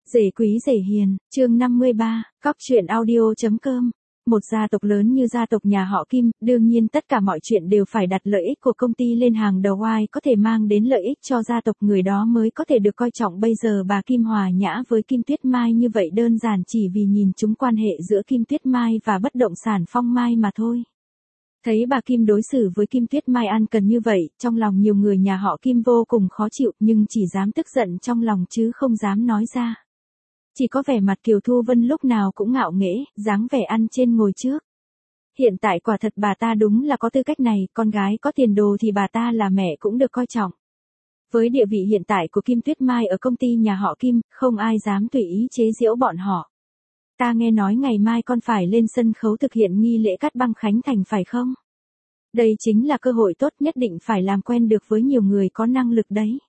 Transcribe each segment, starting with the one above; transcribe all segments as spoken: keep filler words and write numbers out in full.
Rể quý rể hiền, chương năm mươi ba, cóc truyện audio.com. Một gia tộc lớn như gia tộc nhà họ Kim, đương nhiên tất cả mọi chuyện đều phải đặt lợi ích của công ty lên hàng đầu, ai có thể mang đến lợi ích cho gia tộc người đó mới có thể được coi trọng. Bây giờ bà Kim hòa nhã với Kim Tuyết Mai như vậy đơn giản chỉ vì nhìn chúng quan hệ giữa Kim Tuyết Mai và bất động sản Phong Mai mà thôi. Thấy bà Kim đối xử với Kim Tuyết Mai ăn cần như vậy, trong lòng nhiều người nhà họ Kim vô cùng khó chịu, nhưng chỉ dám tức giận trong lòng chứ không dám nói ra. Chỉ có vẻ mặt Kiều Thu Vân lúc nào cũng ngạo nghễ, dáng vẻ ăn trên ngồi trước. Hiện tại quả thật bà ta đúng là có tư cách này, con gái có tiền đồ thì bà ta là mẹ cũng được coi trọng. Với địa vị hiện tại của Kim Tuyết Mai ở công ty nhà họ Kim, không ai dám tùy ý chế giễu bọn họ. Ta nghe nói ngày mai con phải lên sân khấu thực hiện nghi lễ cắt băng khánh thành phải không? Đây chính là cơ hội tốt, nhất định phải làm quen được với nhiều người có năng lực đấy.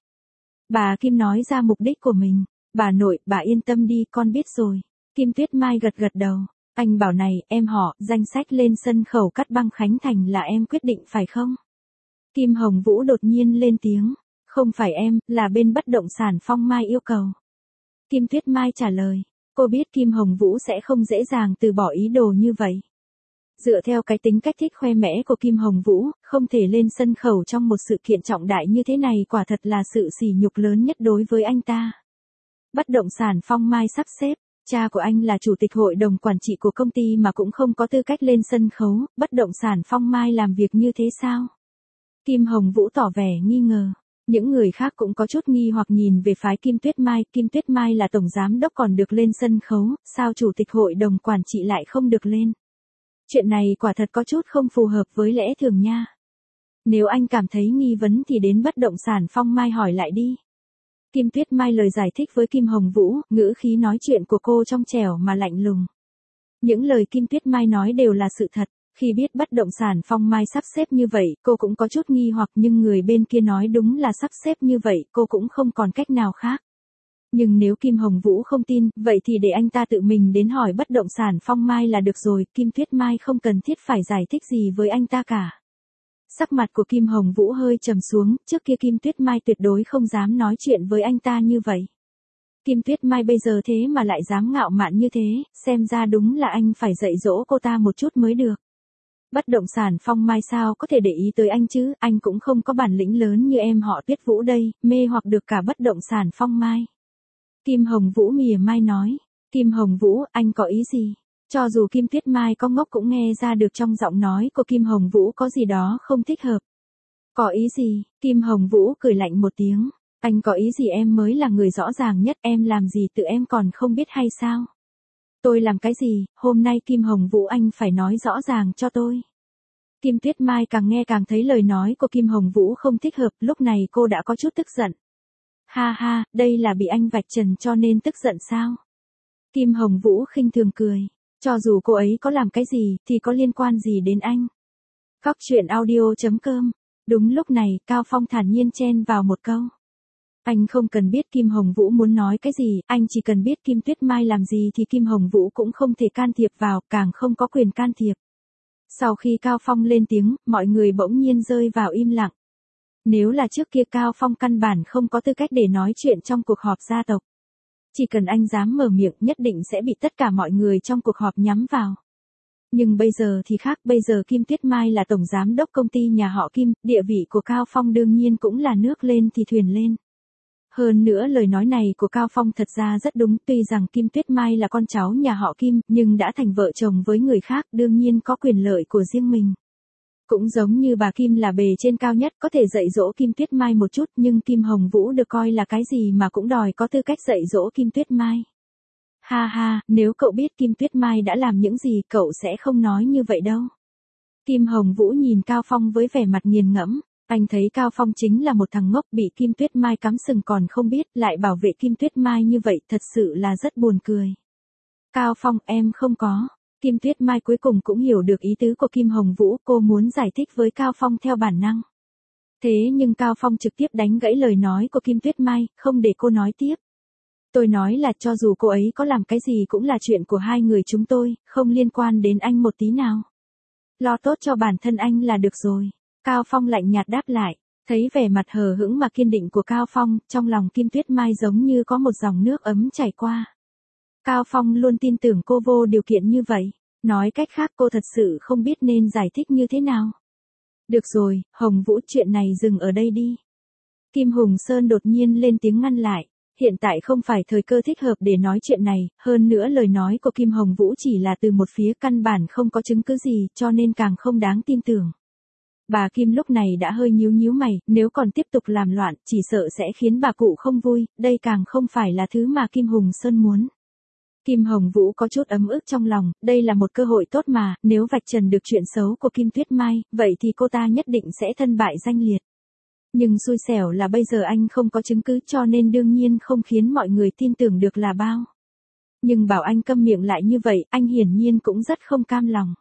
Bà Kim nói ra mục đích của mình. Bà nội, bà yên tâm đi, con biết rồi. Kim Tuyết Mai gật gật đầu. Anh bảo này, em họ, danh sách lên sân khấu cắt băng khánh thành là em quyết định phải không? Kim Hồng Vũ đột nhiên lên tiếng. Không phải em, là bên bất động sản Phong Mai yêu cầu. Kim Tuyết Mai trả lời. Cô biết Kim Hồng Vũ sẽ không dễ dàng từ bỏ ý đồ như vậy. Dựa theo cái tính cách thích khoe mẽ của Kim Hồng Vũ, không thể lên sân khấu trong một sự kiện trọng đại như thế này quả thật là sự sỉ nhục lớn nhất đối với anh ta. Bất động sản Phong Mai sắp xếp, cha của anh là chủ tịch hội đồng quản trị của công ty mà cũng không có tư cách lên sân khấu, bất động sản Phong Mai làm việc như thế sao? Kim Hồng Vũ tỏ vẻ nghi ngờ. Những người khác cũng có chút nghi hoặc nhìn về phái Kim Tuyết Mai, Kim Tuyết Mai là tổng giám đốc còn được lên sân khấu, sao chủ tịch hội đồng quản trị lại không được lên? Chuyện này quả thật có chút không phù hợp với lẽ thường nha. Nếu anh cảm thấy nghi vấn thì đến bất động sản Phong Mai hỏi lại đi. Kim Tuyết Mai lời giải thích với Kim Hồng Vũ, ngữ khí nói chuyện của cô trong trẻo mà lạnh lùng. Những lời Kim Tuyết Mai nói đều là sự thật. Khi biết bất động sản Phong Mai sắp xếp như vậy, cô cũng có chút nghi hoặc, nhưng người bên kia nói đúng là sắp xếp như vậy, cô cũng không còn cách nào khác. Nhưng nếu Kim Hồng Vũ không tin, vậy thì để anh ta tự mình đến hỏi bất động sản Phong Mai là được rồi, Kim Tuyết Mai không cần thiết phải giải thích gì với anh ta cả. Sắc mặt của Kim Hồng Vũ hơi trầm xuống, trước kia Kim Tuyết Mai tuyệt đối không dám nói chuyện với anh ta như vậy. Kim Tuyết Mai bây giờ thế mà lại dám ngạo mạn như thế, xem ra đúng là anh phải dạy dỗ cô ta một chút mới được. Bất động sản Phong Mai sao có thể để ý tới anh chứ, anh cũng không có bản lĩnh lớn như em họ Tuyết Vũ đây, mê hoặc được cả bất động sản Phong Mai. Kim Hồng Vũ mỉa mai nói, Kim Hồng Vũ, anh có ý gì? Cho dù Kim Tuyết Mai có ngốc cũng nghe ra được trong giọng nói của Kim Hồng Vũ có gì đó không thích hợp. Có ý gì? Kim Hồng Vũ cười lạnh một tiếng. Anh có ý gì em mới là người rõ ràng nhất, em làm gì tự em còn không biết hay sao? Tôi làm cái gì, hôm nay Kim Hồng Vũ anh phải nói rõ ràng cho tôi. Kim Tuyết Mai càng nghe càng thấy lời nói của Kim Hồng Vũ không thích hợp, lúc này cô đã có chút tức giận. Ha ha, đây là bị anh vạch trần cho nên tức giận sao? Kim Hồng Vũ khinh thường cười. Cho dù cô ấy có làm cái gì, thì có liên quan gì đến anh? Cóc truyện audio.com. Đúng lúc này, Cao Phong thản nhiên chen vào một câu. Anh không cần biết Kim Hồng Vũ muốn nói cái gì, anh chỉ cần biết Kim Tuyết Mai làm gì thì Kim Hồng Vũ cũng không thể can thiệp vào, càng không có quyền can thiệp. Sau khi Cao Phong lên tiếng, mọi người bỗng nhiên rơi vào im lặng. Nếu là trước kia Cao Phong căn bản không có tư cách để nói chuyện trong cuộc họp gia tộc. Chỉ cần anh dám mở miệng nhất định sẽ bị tất cả mọi người trong cuộc họp nhắm vào. Nhưng bây giờ thì khác, bây giờ Kim Tuyết Mai là tổng giám đốc công ty nhà họ Kim, địa vị của Cao Phong đương nhiên cũng là nước lên thì thuyền lên. Hơn nữa lời nói này của Cao Phong thật ra rất đúng, tuy rằng Kim Tuyết Mai là con cháu nhà họ Kim, nhưng đã thành vợ chồng với người khác, đương nhiên có quyền lợi của riêng mình. Cũng giống như bà Kim là bề trên cao nhất, có thể dạy dỗ Kim Tuyết Mai một chút, nhưng Kim Hồng Vũ được coi là cái gì mà cũng đòi có tư cách dạy dỗ Kim Tuyết Mai. Ha ha, nếu cậu biết Kim Tuyết Mai đã làm những gì, cậu sẽ không nói như vậy đâu. Kim Hồng Vũ nhìn Cao Phong với vẻ mặt nghiền ngẫm, anh thấy Cao Phong chính là một thằng ngốc bị Kim Tuyết Mai cắm sừng còn không biết, lại bảo vệ Kim Tuyết Mai như vậy, thật sự là rất buồn cười. Cao Phong, em không có. Kim Tuyết Mai cuối cùng cũng hiểu được ý tứ của Kim Hồng Vũ, cô muốn giải thích với Cao Phong theo bản năng. Thế nhưng Cao Phong trực tiếp đánh gãy lời nói của Kim Tuyết Mai, không để cô nói tiếp. Tôi nói là cho dù cô ấy có làm cái gì cũng là chuyện của hai người chúng tôi, không liên quan đến anh một tí nào. Lo tốt cho bản thân anh là được rồi. Cao Phong lạnh nhạt đáp lại. Thấy vẻ mặt hờ hững mà kiên định của Cao Phong, trong lòng Kim Tuyết Mai giống như có một dòng nước ấm chảy qua. Cao Phong luôn tin tưởng cô vô điều kiện như vậy. Nói cách khác cô thật sự không biết nên giải thích như thế nào. Được rồi, Hồng Vũ, chuyện này dừng ở đây đi. Kim Hùng Sơn đột nhiên lên tiếng ngăn lại. Hiện tại không phải thời cơ thích hợp để nói chuyện này, hơn nữa lời nói của Kim Hồng Vũ chỉ là từ một phía, căn bản không có chứng cứ gì, cho nên càng không đáng tin tưởng. Bà Kim lúc này đã hơi nhíu nhíu mày, nếu còn tiếp tục làm loạn, chỉ sợ sẽ khiến bà cụ không vui, đây càng không phải là thứ mà Kim Hùng Sơn muốn. Kim Hồng Vũ có chút ấm ức trong lòng, đây là một cơ hội tốt mà, nếu vạch trần được chuyện xấu của Kim Tuyết Mai, vậy thì cô ta nhất định sẽ thân bại danh liệt. Nhưng xui xẻo là bây giờ anh không có chứng cứ, cho nên đương nhiên không khiến mọi người tin tưởng được là bao. Nhưng bảo anh câm miệng lại như vậy, anh hiển nhiên cũng rất không cam lòng.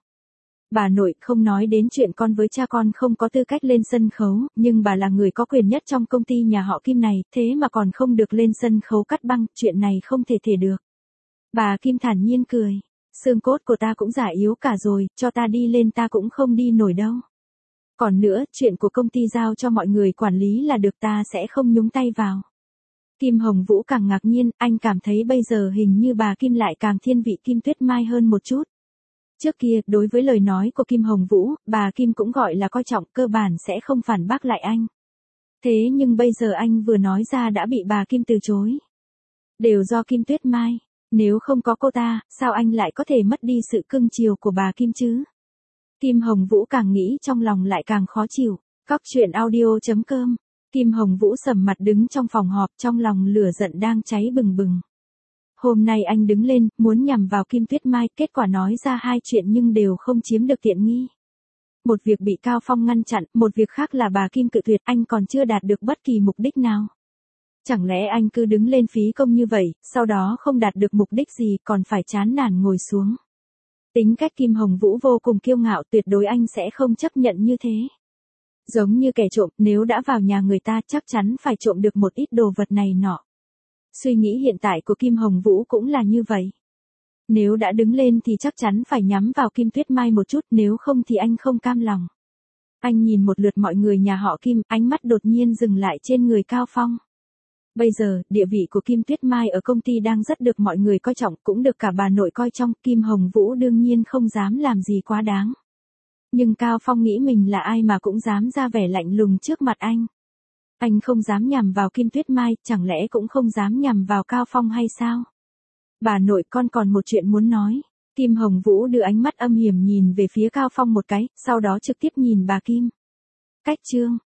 Bà nội, không nói đến chuyện con với cha con không có tư cách lên sân khấu, nhưng bà là người có quyền nhất trong công ty nhà họ Kim này, thế mà còn không được lên sân khấu cắt băng, chuyện này không thể thể được. Bà Kim thản nhiên cười, xương cốt của ta cũng già yếu cả rồi, cho ta đi lên ta cũng không đi nổi đâu. Còn nữa, chuyện của công ty giao cho mọi người quản lý là được, ta sẽ không nhúng tay vào. Kim Hồng Vũ càng ngạc nhiên, anh cảm thấy bây giờ hình như bà Kim lại càng thiên vị Kim Tuyết Mai hơn một chút. Trước kia, đối với lời nói của Kim Hồng Vũ, bà Kim cũng gọi là coi trọng, cơ bản sẽ không phản bác lại anh. Thế nhưng bây giờ anh vừa nói ra đã bị bà Kim từ chối. Đều do Kim Tuyết Mai, nếu không có cô ta, sao anh lại có thể mất đi sự cưng chiều của bà Kim chứ? Kim Hồng Vũ càng nghĩ trong lòng lại càng khó chịu. Cóc truyện audio chấm com. Kim Hồng Vũ sầm mặt đứng trong phòng họp, trong lòng lửa giận đang cháy bừng bừng. Hôm nay anh đứng lên, muốn nhằm vào Kim Tuyết Mai, kết quả nói ra hai chuyện nhưng đều không chiếm được tiện nghi. Một việc bị Cao Phong ngăn chặn, một việc khác là bà Kim cự tuyệt, anh còn chưa đạt được bất kỳ mục đích nào. Chẳng lẽ anh cứ đứng lên phí công như vậy, sau đó không đạt được mục đích gì còn phải chán nản ngồi xuống. Tính cách Kim Hồng Vũ vô cùng kiêu ngạo, tuyệt đối anh sẽ không chấp nhận như thế. Giống như kẻ trộm, nếu đã vào nhà người ta chắc chắn phải trộm được một ít đồ vật này nọ. Suy nghĩ hiện tại của Kim Hồng Vũ cũng là như vậy. Nếu đã đứng lên thì chắc chắn phải nhắm vào Kim Tuyết Mai một chút, nếu không thì anh không cam lòng. Anh nhìn một lượt mọi người nhà họ Kim, ánh mắt đột nhiên dừng lại trên người Cao Phong. Bây giờ, địa vị của Kim Tuyết Mai ở công ty đang rất được mọi người coi trọng, cũng được cả bà nội coi trọng, Kim Hồng Vũ đương nhiên không dám làm gì quá đáng. Nhưng Cao Phong nghĩ mình là ai mà cũng dám ra vẻ lạnh lùng trước mặt anh. Anh không dám nhằm vào Kim Tuyết Mai, chẳng lẽ cũng không dám nhằm vào Cao Phong hay sao? Bà nội, con còn một chuyện muốn nói. Kim Hồng Vũ đưa ánh mắt âm hiểm nhìn về phía Cao Phong một cái, sau đó trực tiếp nhìn bà Kim. Cách chương